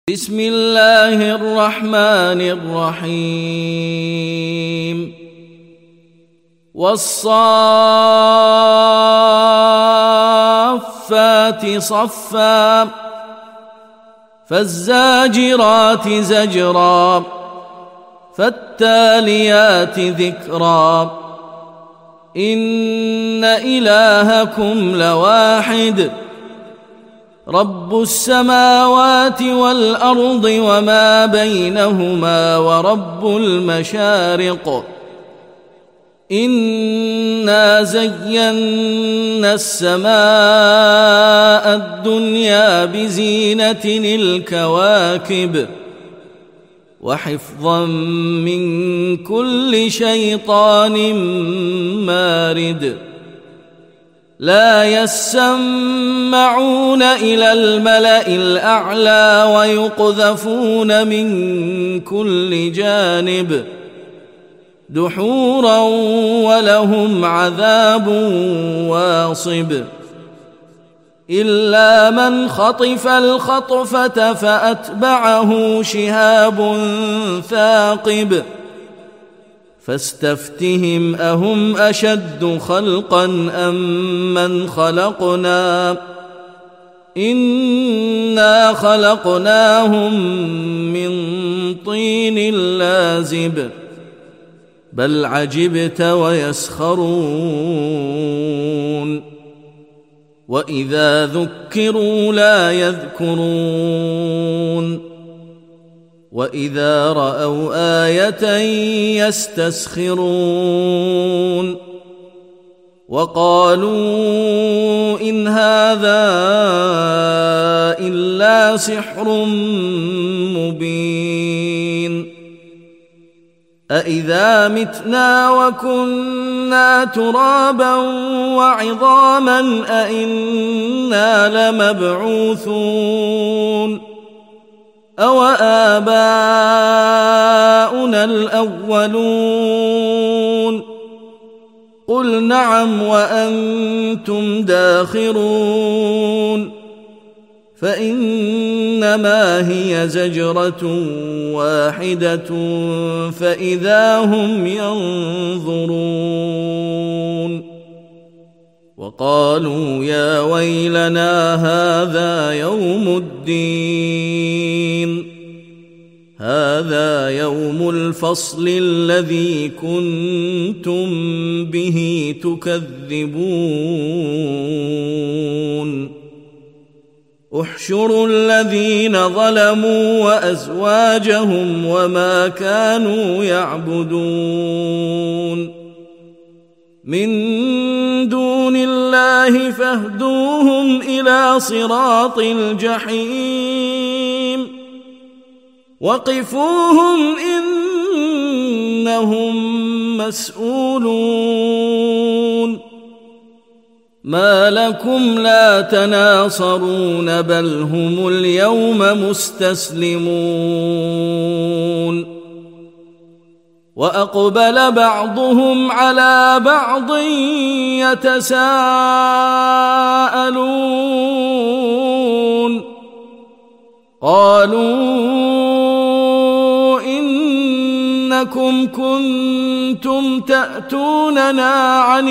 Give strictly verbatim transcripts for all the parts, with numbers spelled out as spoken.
بسم الله الرحمن الرحيم والصافات صفا فالزاجرات زجرا فالتاليات ذكرا إن إلهكم لواحد رب السماوات والأرض وما بينهما ورب المشارق إنا زينا السماء الدنيا بزينة الكواكب وحفظا من كل شيطان مارد لا يسمعون إلى الملأ الأعلى ويقذفون من كل جانب دحورا ولهم عذاب واصب إلا من خطف الخطفة فأتبعه شهاب ثاقب فاستفتهم أهم أشد خلقا أم من خلقنا إنا خلقناهم من طين لازب بل عجبت ويسخرون وإذا ذكروا لا يذكرون وإذا رأوا آية يستسخرون وقالوا إن هذا إلا سحر مبين أإذا متنا وكنا ترابا وعظاما أإنا لمبعوثون أو آباؤنا الأولون قل نعم وأنتم داخرون فإنما هي زجرة واحدة فإذا هم ينظرون وقالوا يا ويلنا هذا يوم الدين هذا يوم الفصل الذي كنتم به تكذبون احشروا الذين ظلموا وأزواجهم وما كانوا يعبدون من دون الله فاهدوهم إلى صراط الجحيم وقفوهم إنهم مسؤولون ما لكم لا تناصرون بل هم اليوم مستسلمون وأقبل بعضهم على بعض يتساءلون قالوا إنكم كنتم تأتوننا عن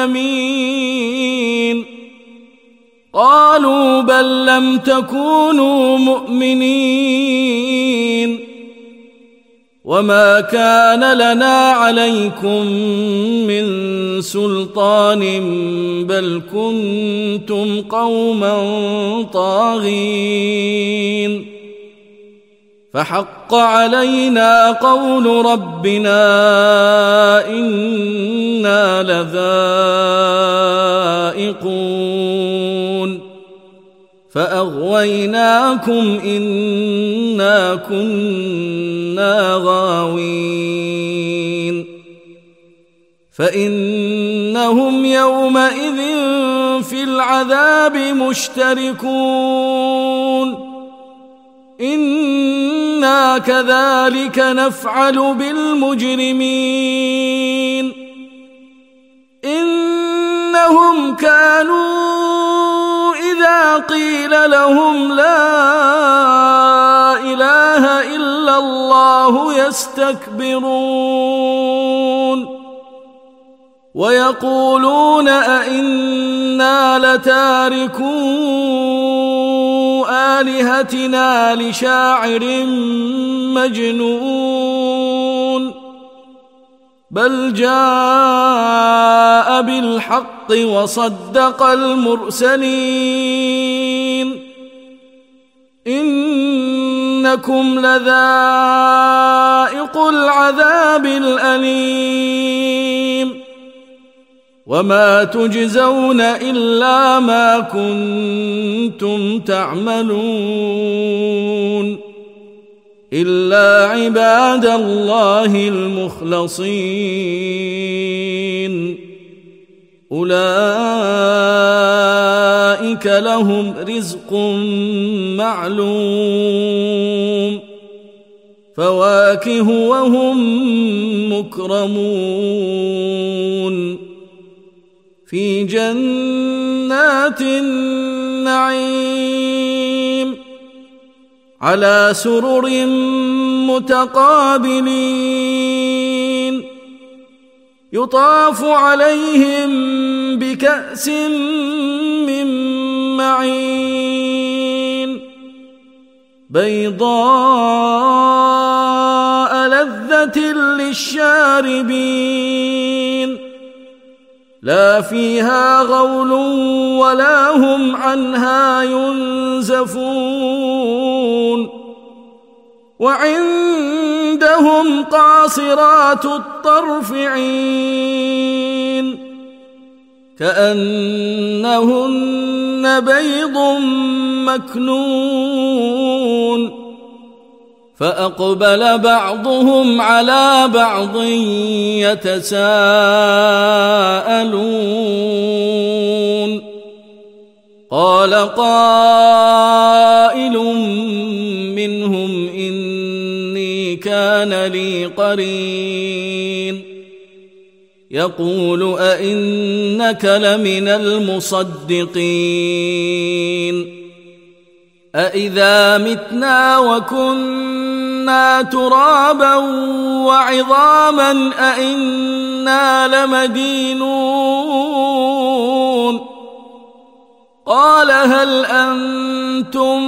اليمين قالوا بل لم تكونوا مؤمنين وما كان لنا عليكم من سلطان بل كنتم قوما طاغين فحق علينا قول ربنا إنا لذائقون فأغويناكم إنا كنا غاوين فإنهم يومئذ في العذاب مشتركون إنا كذلك نفعل بالمجرمين إنهم كانوا إذا قيل لهم لا إله إلا الله يستكبرون ويقولون أئنا لتاركو آلهتنا لشاعر مجنون بل جاء بالحق وصدق المرسلين إنكم لذائق العذاب الأليم وما تجزون إلا ما كنتم تعملون إلا عباد الله المخلصين أولئك لهم رزق معلوم فواكه وهم مكرمون في جنات النعيم على سرر متقابلين يطاف عليهم بكأس من معين بيضاء لذة للشاربين لا فيها غول ولا هم عنها ينزفون وعندهم قاصرات الطرف عين كأنهن بيض مكنون فأقبل بعضهم على بعض يتساءلون قال قائل منهم إني كان لي قرين يقول أئنك لمن المصدقين أإذا متنا وكنا ترابا وعظاما أئنا لمدينون قال هل أنتم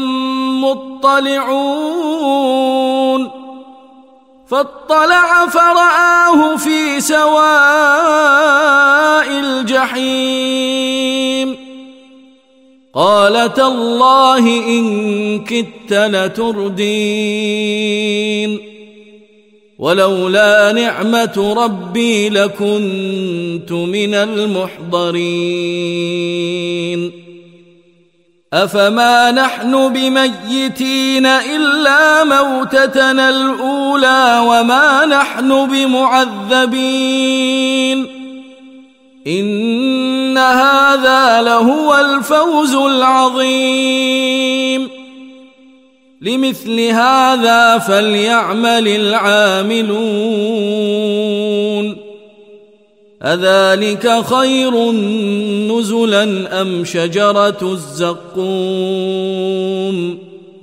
مطلعون فاطلع فرآه في سواء الجحيم قال تالله إن كدت لتردين ولولا نعمة ربي لكنت من المحضرين أفما نحن بميتين إلا موتتنا الأولى وما نحن بمعذبين إن هذا لهو الفوز العظيم لمثل هذا فليعمل العاملون أذلك خير نزلا أم شجرة الزقوم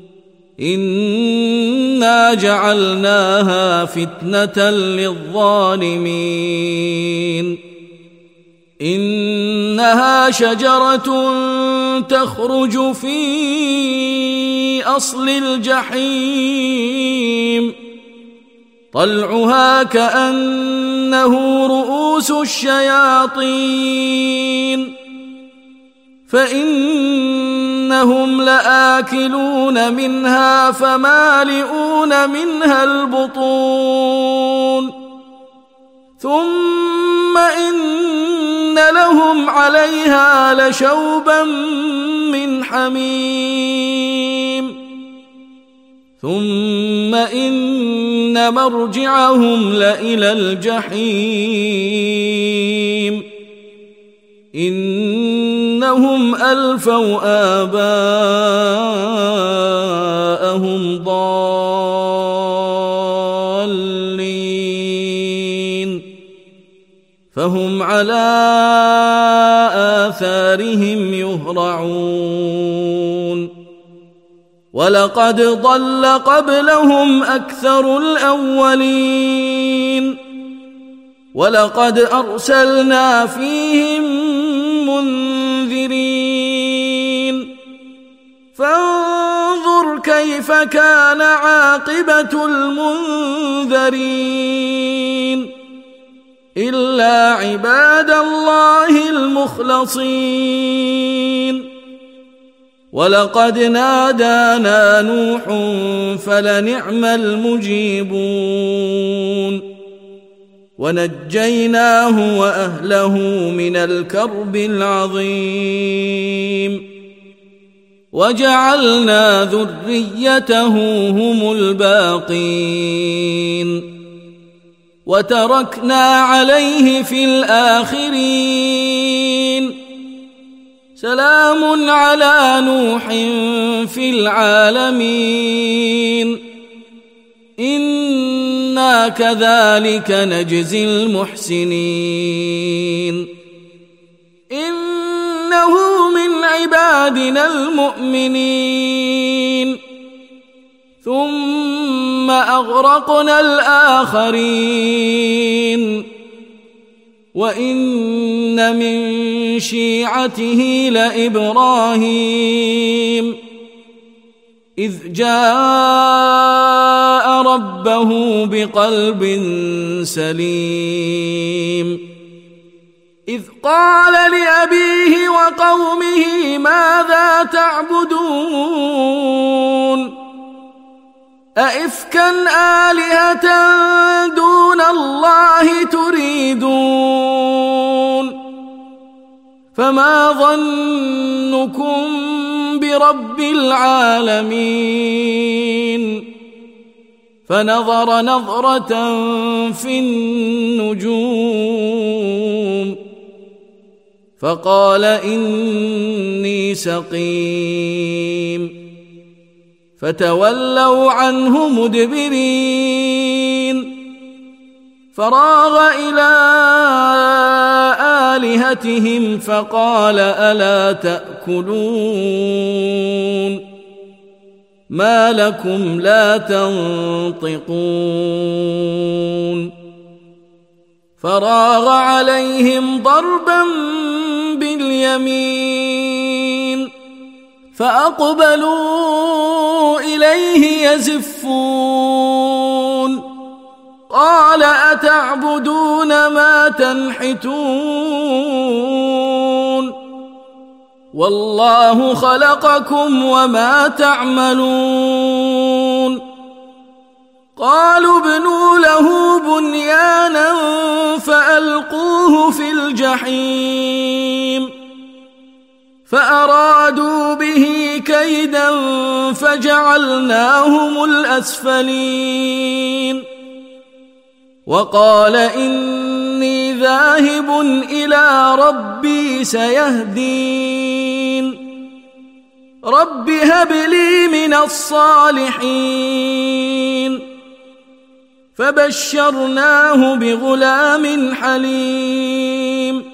إنا جعلناها فتنة للظالمين إنها شجرة تخرج في أصل الجحيم طلعها كأنه رؤوس الشياطين فإنهم لآكلون منها فمالئون منها البطون ثم إن لهم عليها لشوبا من حميم ثم إن مرجعهم لإلى الجحيم إنهم ألفوا آباءهم ضالين فهم على آثارهم يهرعون ولقد ضل قبلهم أكثر الأولين ولقد أرسلنا فيهم منذرين فانظر كيف كان عاقبة المنذرين إلا عباد الله المخلصين ولقد نادانا نوح فلنعم المجيبون ونجيناه وأهله من الكرب العظيم وجعلنا ذريته هم الباقين وتركنا عليه في الآخرين سلام على نوح في العالمين إنا كذلك نجزي المحسنين إنه من عبادنا المؤمنين ثم أغرقنا الآخرين وإن من شيعته لإبراهيم إذ جاء ربه بقلب سليم إذ قال لأبيه وقومه ماذا تعبدون أئفكا آلهة دون الله تريدون فما ظنكم برب العالمين فنظر نظرة في النجوم فقال إني سقيم فتولوا عنه مدبرين فراغ إلى آلهتهم فقال ألا تأكلون ما لكم لا تنطقون فراغ عليهم ضربا باليمين فأقبلوا إليه يزفون قال أتعبدون ما تنحتون والله خلقكم وما تعملون قالوا ابنوا له بنيانا فألقوه في الجحيم فأرادوا به كيدا فجعلناهم الأسفلين وقال إني ذاهب إلى ربي سيهدين رب هب لي من الصالحين فبشرناه بغلام حليم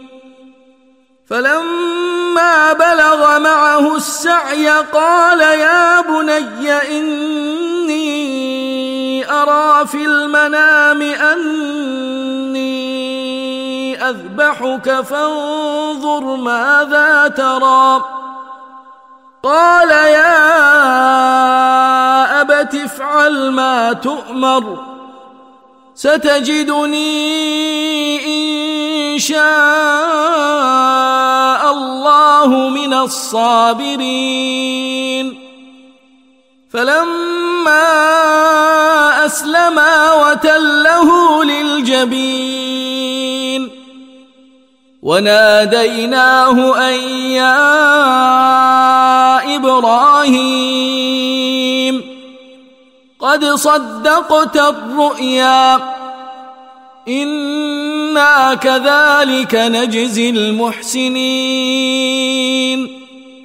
فلما بلغ معه السعي قال يا بني إني أرى في المنام أني أذبحك فانظر ماذا ترى قال يا أبت افعل ما تؤمر ستجدني إن شاء الله من الصابرين فلما أسلما وتله للجبين وناديناه أن يا إبراهيم قد صدقت الرؤيا إنا كذلك نجزي المحسنين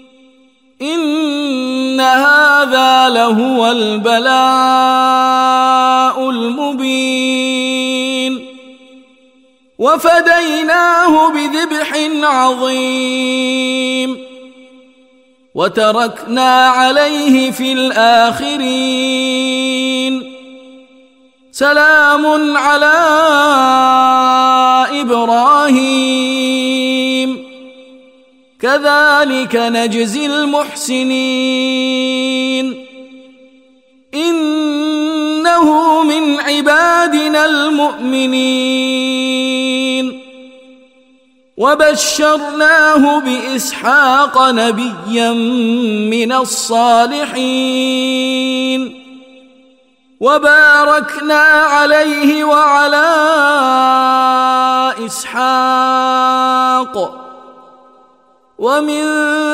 إن هذا لهو البلاء المبين وفديناه بذبح عظيم وتركنا عليه في الآخرين سلام على إبراهيم كذلك نجزي المحسنين إنه من عبادنا المؤمنين وبشرناه بإسحاق نبيا من الصالحين وباركنا عليه وعلى إسحاق ومن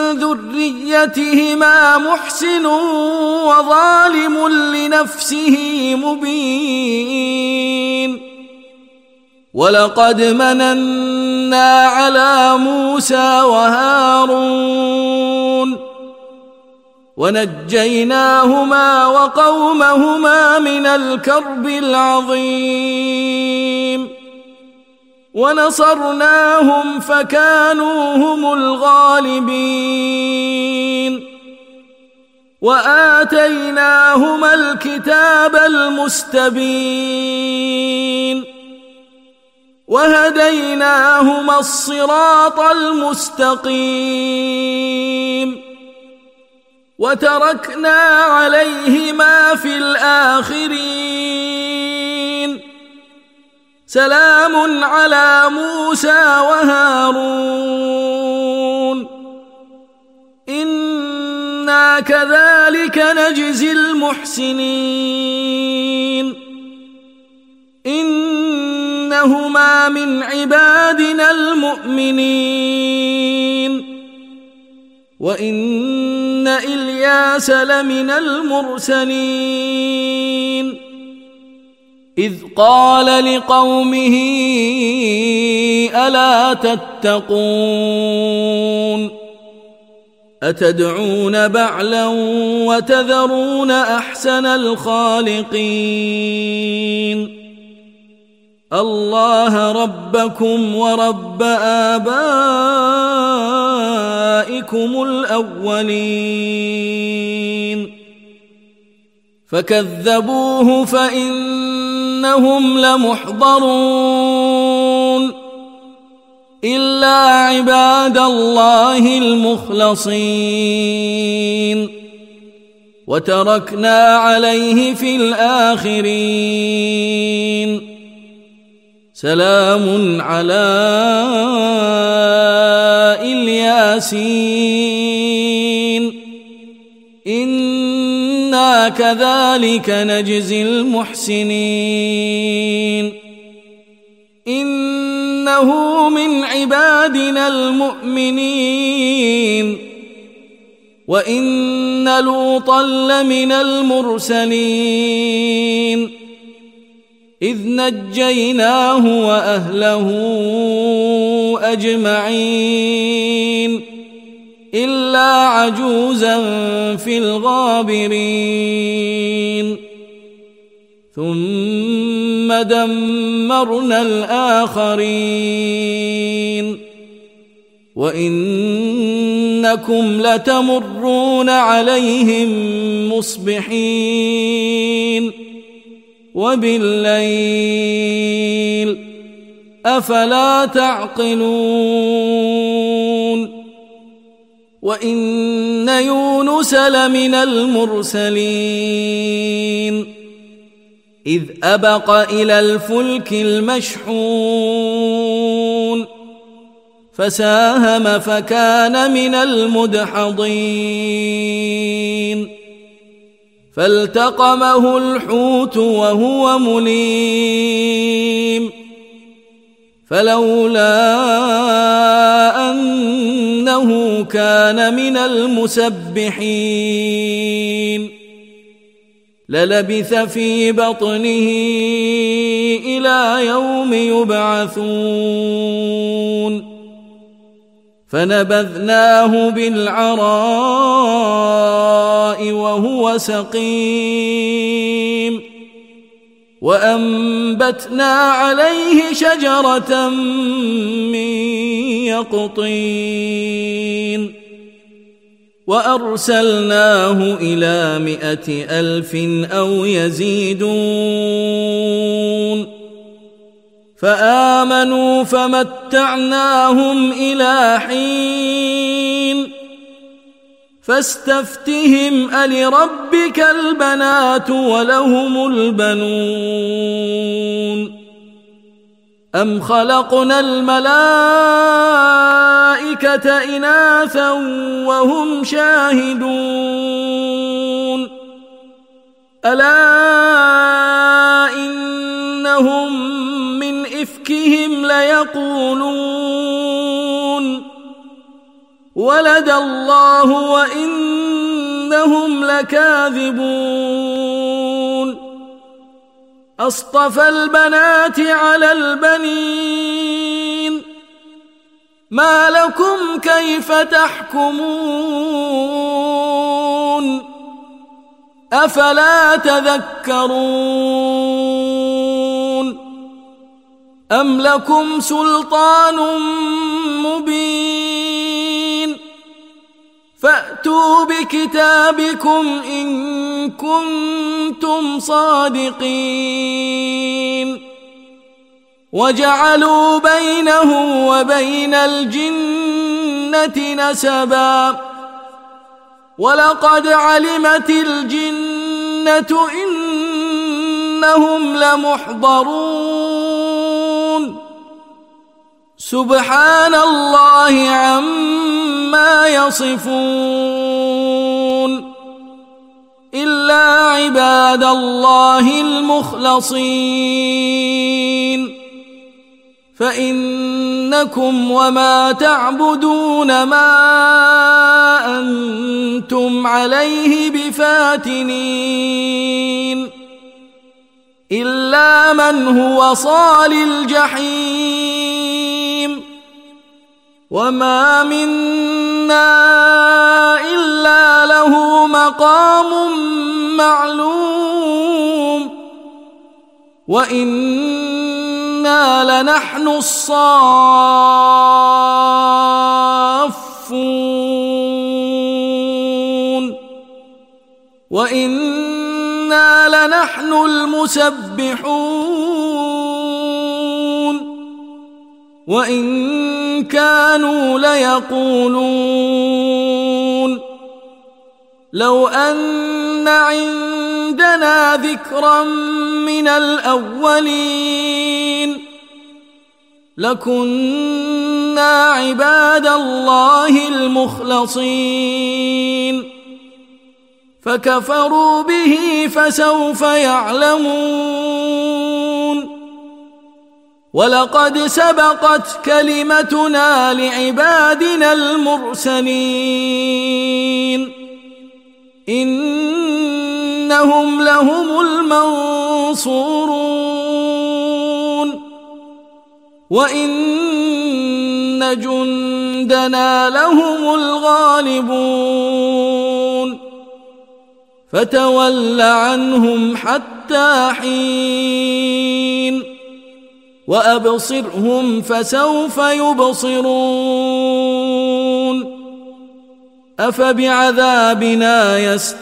ذريتهما محسن وظالم لنفسه مبين ولقد مننا على موسى وهارون ونجيناهما وقومهما من الكرب العظيم ونصرناهم فكانوا هم الغالبين وآتيناهما الكتاب المستبين وهديناهما الصراط المستقيم وتركنا عليهما في الآخرين سلام على موسى وهارون إنا كذلك نجزي المحسنين إنهما من عبادنا المؤمنين وإن إلياس لمن المرسلين إذ قال لقومه ألا تتقون أتدعون بعلا وتذرون أحسن الخالقين الله ربكم ورب آبائكم الأولين فكذبوه فإنهم لمحضرون إلا عباد الله المخلصين وتركنا عليه في الآخرين سلام على الياسين إنا كذلك نجزي المحسنين إنه من عبادنا المؤمنين وإن لوطا لمن المرسلين إذ نجيناه وأهله أجمعين إلا عجوزا في الغابرين ثم دمرنا الآخرين وإنكم لتمرون عليهم مصبحين وبالليل أفلا تعقلون وإن يونس لمن المرسلين إذ أبق إلى الفلك المشحون فساهم فكان من المدحضين فالتقمه الحوت وهو مليم فلولا أنه كان من المسبحين للبث في بطنه إلى يوم يبعثون فنبذناه بالعراء وهو سقيم وأنبتنا عليه شجرة من يقطين وأرسلناه إلى مائة ألف أو يزيدون فآمنوا فمتعناهم إلى حين فاستفتهم ألربك البنات ولهم البنون أم خلقنا الملائكة إناثا وهم شاهدون ألا إنهم من إفكهم ليقولون ولد الله وإنهم لكاذبون أصطفى البنات على البنين ما لكم كيف تحكمون أفلا تذكرون أم لكم سلطان مبين فأتوا بكتابكم إن كنتم صادقين وجعلوا بينه وبين الجنة نسبا ولقد علمت الجنة إنهم لمحضرون سبحان الله عما يصفون إلا عباد الله المخلصين فإنكم وما تعبدون ما أنتم عليه بفاتنين إلا من هو صال الجحيم وما منا إلا له مقام معلوم وإنا لنحن الصافون وإنا لنحن المسبحون وإن كانوا ليقولون لو أن عندنا ذكرا من الأولين لكنا عباد الله المخلصين فكفروا به فسوف يعلمون ولقد سبقت كلمتنا لعبادنا المرسلين إنهم لهم المنصورون وإن جندنا لهم الغالبون فتول عنهم حتى حين وأبصرهم فسوف يبصرون أفبعذابنا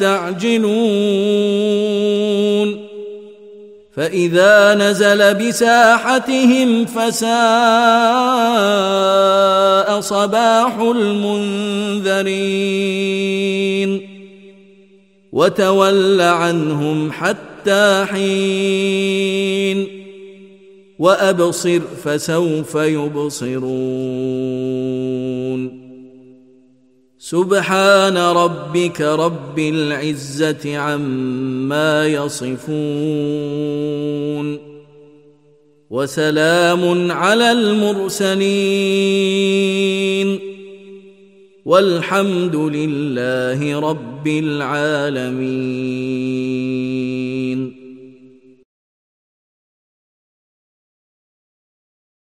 يستعجلون فإذا نزل بساحتهم فساء صباح المنذرين وتول عنهم حتى حين وأبصر فسوف يبصرون سبحان ربك رب العزة عما يصفون وسلام على المرسلين والحمد لله رب العالمين.